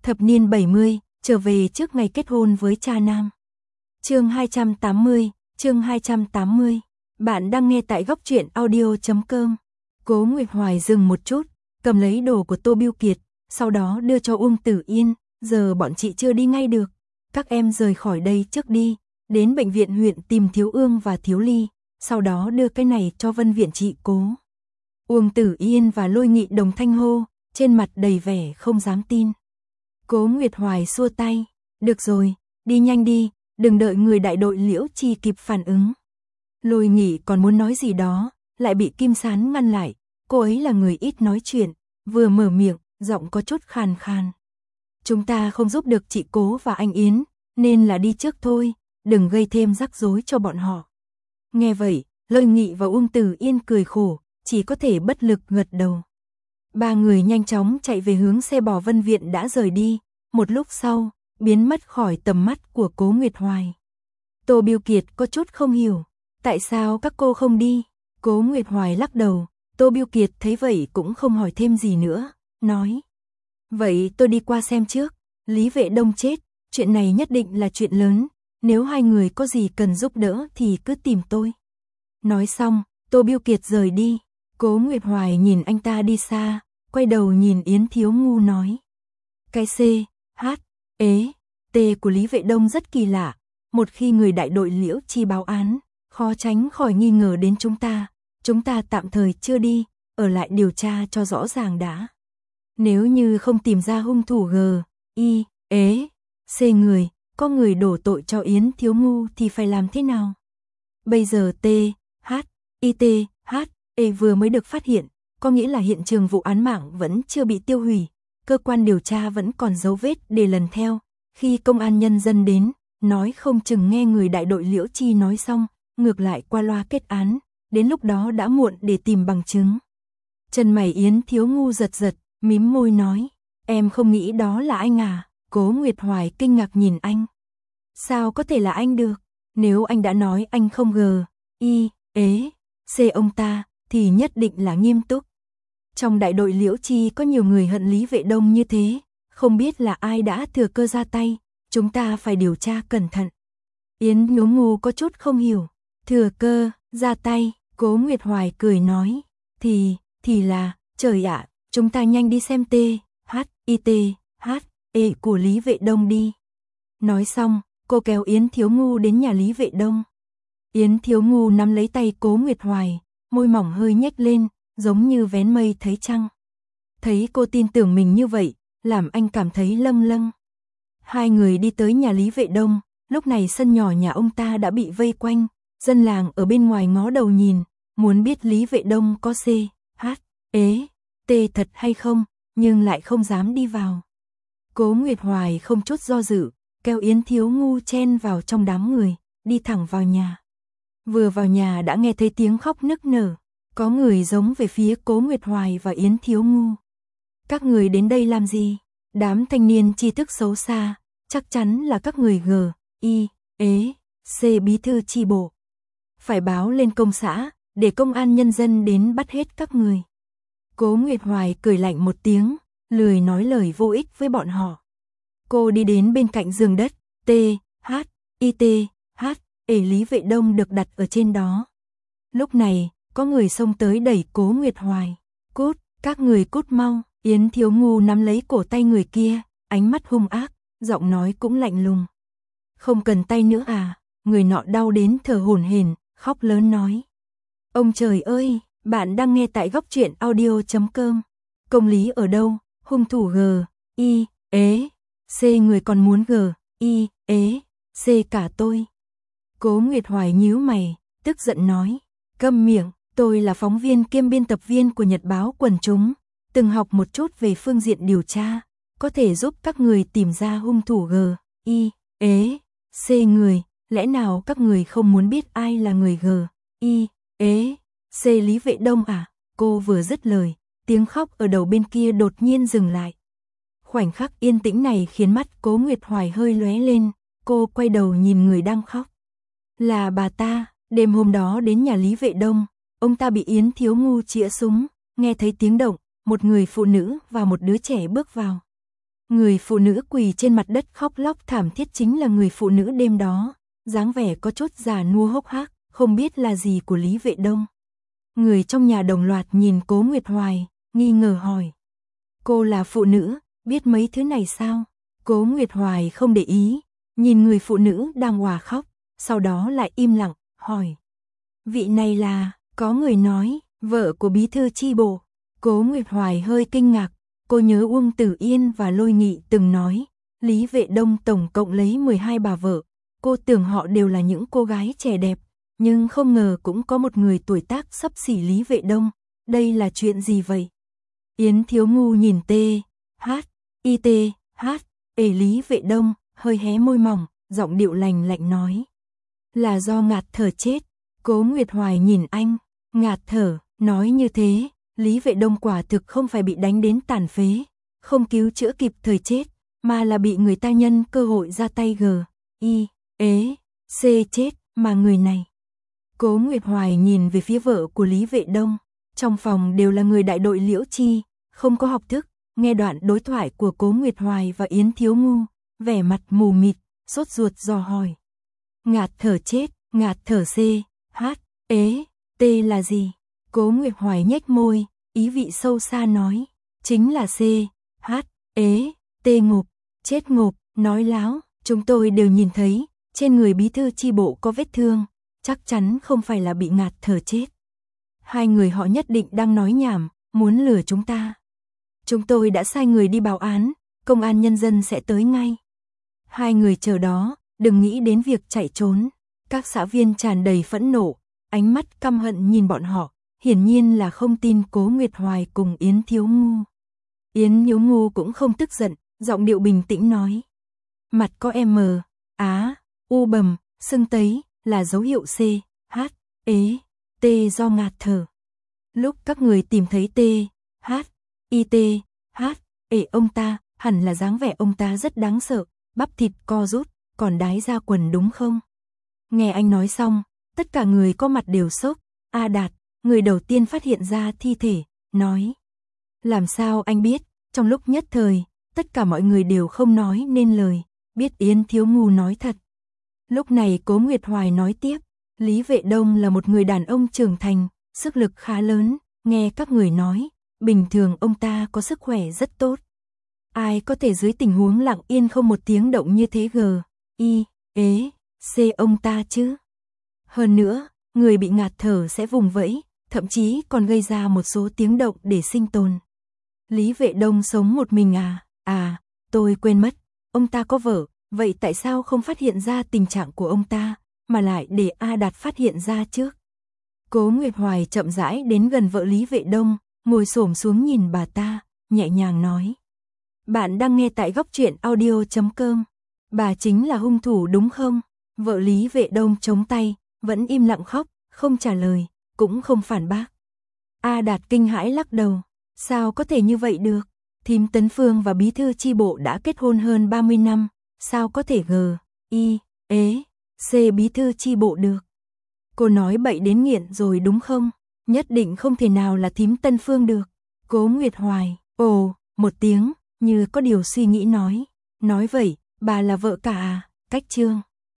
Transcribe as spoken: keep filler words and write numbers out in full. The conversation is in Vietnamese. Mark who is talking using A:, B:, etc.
A: Thập niên bảy mươi, trở về trước ngày kết hôn với cha nam. Chương hai trăm tám mươi, chương hai trăm tám mươi. Bạn đang nghe tại góc truyện audio chấm com. Cố Nguyệt Hoài dừng một chút, cầm lấy đồ của Tô Biêu Kiệt, sau đó đưa cho Uông Tử Yên, giờ bọn chị chưa đi ngay được, các em rời khỏi đây trước đi, đến bệnh viện huyện tìm Thiếu Ương và Thiếu Ly, sau đó đưa cái này cho Vân viện chị Cố. Uông Tử Yên và Lôi Nghị đồng thanh hô, trên mặt đầy vẻ không dám tin. Cố Nguyệt Hoài xua tay, được rồi, đi nhanh đi, đừng đợi người đại đội Liễu Chi kịp phản ứng. Lôi Nghị còn muốn nói gì đó, lại bị Kim Sán ngăn lại, cô ấy là người ít nói chuyện, vừa mở miệng, giọng có chút khàn khàn. Chúng ta không giúp được chị Cố và anh Yến, nên là đi trước thôi, đừng gây thêm rắc rối cho bọn họ. Nghe vậy, Lôi Nghị và Uông Tử Yên cười khổ, chỉ có thể bất lực gật đầu. Ba người nhanh chóng chạy về hướng xe bò Vân viện đã rời đi, một lúc sau, biến mất khỏi tầm mắt của Cố Nguyệt Hoài. Tô Biêu Kiệt có chút không hiểu, tại sao các cô không đi? Cố Nguyệt Hoài lắc đầu, Tô Biêu Kiệt thấy vậy cũng không hỏi thêm gì nữa, nói. Vậy tôi đi qua xem trước, Lý Vệ Đông chết, chuyện này nhất định là chuyện lớn, nếu hai người có gì cần giúp đỡ thì cứ tìm tôi. Nói xong, Tô Biêu Kiệt rời đi, Cố Nguyệt Hoài nhìn anh ta đi xa, quay đầu nhìn Yến Thiếu Ngu nói. Cái C, H, ế, T của Lý Vệ Đông rất kỳ lạ, một khi người đại đội Liễu Chi báo án, khó tránh khỏi nghi ngờ đến chúng ta, chúng ta tạm thời chưa đi, ở lại điều tra cho rõ ràng đã. Nếu như không tìm ra hung thủ G, I, ế, C người, có người đổ tội cho Yến Thiếu Ngu thì phải làm thế nào? Bây giờ T, H, I T, H, E vừa mới được phát hiện, có nghĩa là hiện trường vụ án mạng vẫn chưa bị tiêu hủy, cơ quan điều tra vẫn còn dấu vết để lần theo. Khi công an nhân dân đến, nói không chừng nghe người đại đội Liễu Chi nói xong, ngược lại qua loa kết án, đến lúc đó đã muộn để tìm bằng chứng. Chân mày Yến Thiếu Ngu giật giật, mím môi nói, em không nghĩ đó là anh à? Cố Nguyệt Hoài kinh ngạc nhìn anh. Sao có thể là anh được? Nếu anh đã nói anh không G, I, ế, C ông ta, thì nhất định là nghiêm túc. Trong đại đội Liễu Chi có nhiều người hận Lý Vệ Đông như thế, không biết là ai đã thừa cơ ra tay, chúng ta phải điều tra cẩn thận. Yến Ngố Ngu có chút không hiểu, thừa cơ, ra tay, Cố Nguyệt Hoài cười nói, thì, thì là, trời ạ, chúng ta nhanh đi xem T, H, I T, H, E của Lý Vệ Đông đi. Nói xong, cô kéo Yến Thiếu Ngu đến nhà Lý Vệ Đông. Yến Thiếu Ngu nắm lấy tay Cố Nguyệt Hoài, môi mỏng hơi nhếch lên, giống như vén mây thấy trăng. Thấy cô tin tưởng mình như vậy, làm anh cảm thấy lâng lâng. Hai người đi tới nhà Lý Vệ Đông, lúc này sân nhỏ nhà ông ta đã bị vây quanh, dân làng ở bên ngoài ngó đầu nhìn, muốn biết Lý Vệ Đông có C, H, ế, T thật hay không, nhưng lại không dám đi vào. Cố Nguyệt Hoài không chút do dự, kéo Yến Thiếu Ngu chen vào trong đám người, đi thẳng vào nhà. Vừa vào nhà đã nghe thấy tiếng khóc nức nở, có người giống về phía Cố Nguyệt Hoài và Yến Thiếu Ngu. Các người đến đây làm gì? Đám thanh niên tri thức xấu xa, chắc chắn là các người G, I, ế, C bí thư chi bộ. Phải báo lên công xã, để công an nhân dân đến bắt hết các người. Cố Nguyệt Hoài cười lạnh một tiếng, lười nói lời vô ích với bọn họ. Cô đi đến bên cạnh giường đất, T, H, I T, H, ế Lý Vệ Đông được đặt ở trên đó. Lúc này, có người xông tới đẩy Cố Nguyệt Hoài. Cút, các người cút mau. Yến Thiếu Ngu nắm lấy cổ tay người kia, ánh mắt hung ác, giọng nói cũng lạnh lùng. Không cần tay nữa à? Người nọ đau đến thở hổn hển, khóc lớn nói. Ông trời ơi, bạn đang nghe tại góc truyện audio chấm com. Công lý ở đâu? Hung thủ G, I, ế, C người còn muốn G, I, ế, C cả tôi. Cố Nguyệt Hoài nhíu mày, tức giận nói. Câm miệng, tôi là phóng viên kiêm biên tập viên của Nhật báo Quần Chúng, từng học một chút về phương diện điều tra, có thể giúp các người tìm ra hung thủ G, I, ế, C người, lẽ nào các người không muốn biết ai là người G, I, ế, C Lý Vệ Đông à? Cô vừa dứt lời, tiếng khóc ở đầu bên kia đột nhiên dừng lại. Khoảnh khắc yên tĩnh này khiến mắt Cố Nguyệt Hoài hơi lóe lên, cô quay đầu nhìn người đang khóc. Là bà ta, đêm hôm đó đến nhà Lý Vệ Đông, ông ta bị Yến Thiếu Ngu chĩa súng, nghe thấy tiếng động, một người phụ nữ và một đứa trẻ bước vào. Người phụ nữ quỳ trên mặt đất khóc lóc thảm thiết chính là người phụ nữ đêm đó, dáng vẻ có chút già nua hốc hác, không biết là gì của Lý Vệ Đông. Người trong nhà đồng loạt nhìn Cố Nguyệt Hoài, nghi ngờ hỏi. Cô là phụ nữ, biết mấy thứ này sao? Cố Nguyệt Hoài không để ý, nhìn người phụ nữ đang òa khóc, sau đó lại im lặng, hỏi. Vị này là, có người nói, vợ của bí thư chi bộ. Cố Nguyệt Hoài hơi kinh ngạc, cô nhớ Uông Tử Yên và Lôi Nghị từng nói, Lý Vệ Đông tổng cộng lấy mười hai bà vợ, cô tưởng họ đều là những cô gái trẻ đẹp, nhưng không ngờ cũng có một người tuổi tác xấp xỉ Lý Vệ Đông, đây là chuyện gì vậy? Yến Thiếu Ngu nhìn tê, hát, y tê, hát, ể Lý Vệ Đông, hơi hé môi mỏng, giọng điệu lành lạnh nói. Là do ngạt thở chết. Cố Nguyệt Hoài nhìn anh, ngạt thở, nói như thế, Lý Vệ Đông quả thực không phải bị đánh đến tàn phế, không cứu chữa kịp thời chết, mà là bị người ta nhân cơ hội ra tay g, y, ế, c chết, mà người này. Cố Nguyệt Hoài nhìn về phía vợ của Lý Vệ Đông, trong phòng đều là người đại đội Liễu Chi, không có học thức, nghe đoạn đối thoại của Cố Nguyệt Hoài và Yến Thiếu Ngu, vẻ mặt mù mịt, sốt ruột dò hỏi. Ngạt thở chết, ngạt thở c, hát, ế, t là gì? Cố Nguyệt Hoài nhếch môi, ý vị sâu xa nói, chính là c, hát, ế, t ngộp, chết ngộp, nói láo, chúng tôi đều nhìn thấy, trên người bí thư chi bộ có vết thương, chắc chắn không phải là bị ngạt thở chết. Hai người họ nhất định đang nói nhảm, muốn lừa chúng ta. Chúng tôi đã sai người đi báo án, công an nhân dân sẽ tới ngay. Hai người chờ đó, đừng nghĩ đến việc chạy trốn. Các xã viên tràn đầy phẫn nộ, ánh mắt căm hận nhìn bọn họ, hiển nhiên là không tin Cố Nguyệt Hoài cùng Yến Thiếu Ngu. Yến Thiếu Ngu cũng không tức giận, giọng điệu bình tĩnh nói. Mặt có M, Á, U bầm, sưng tấy, là dấu hiệu C, H, ế, T do ngạt thở. Lúc các người tìm thấy T, H, I T, H, ế ông ta, hẳn là dáng vẻ ông ta rất đáng sợ, bắp thịt co rút, còn đái ra quần đúng không? Nghe anh nói xong, tất cả người có mặt đều sốc. A Đạt, người đầu tiên phát hiện ra thi thể, nói. Làm sao anh biết? Trong lúc nhất thời, tất cả mọi người đều không nói nên lời, biết Yến Thiếu Ngu nói thật. Lúc này Cố Nguyệt Hoài nói tiếp, Lý Vệ Đông là một người đàn ông trưởng thành, sức lực khá lớn, nghe các người nói, bình thường ông ta có sức khỏe rất tốt. Ai có thể dưới tình huống lặng yên không một tiếng động như thế g, y, ế, c ông ta chứ? Hơn nữa, người bị ngạt thở sẽ vùng vẫy, thậm chí còn gây ra một số tiếng động để sinh tồn. Lý Vệ Đông sống một mình à? À, tôi quên mất, ông ta có vợ, vậy tại sao không phát hiện ra tình trạng của ông ta, mà lại để A Đạt phát hiện ra trước? Cố Nguyệt Hoài chậm rãi đến gần vợ Lý Vệ Đông, ngồi xổm xuống nhìn bà ta, nhẹ nhàng nói. Bạn đang nghe tại góc truyện audio chấm com. Bà chính là hung thủ đúng không? Vợ Lý Vệ Đông chống tay, vẫn im lặng khóc, không trả lời, cũng không phản bác. A Đạt kinh hãi lắc đầu. Sao có thể như vậy được? Thím Tấn Phương và bí thư chi bộ đã kết hôn hơn ba mươi năm, sao có thể g, y, ế, c bí thư chi bộ được? Cô nói bậy đến nghiện rồi đúng không? Nhất định không thể nào là thím Tân Phương được. Cố Nguyệt Hoài, ồ, một tiếng, như có điều suy nghĩ nói. Nói vậy, bà là vợ cả à? Cách trương.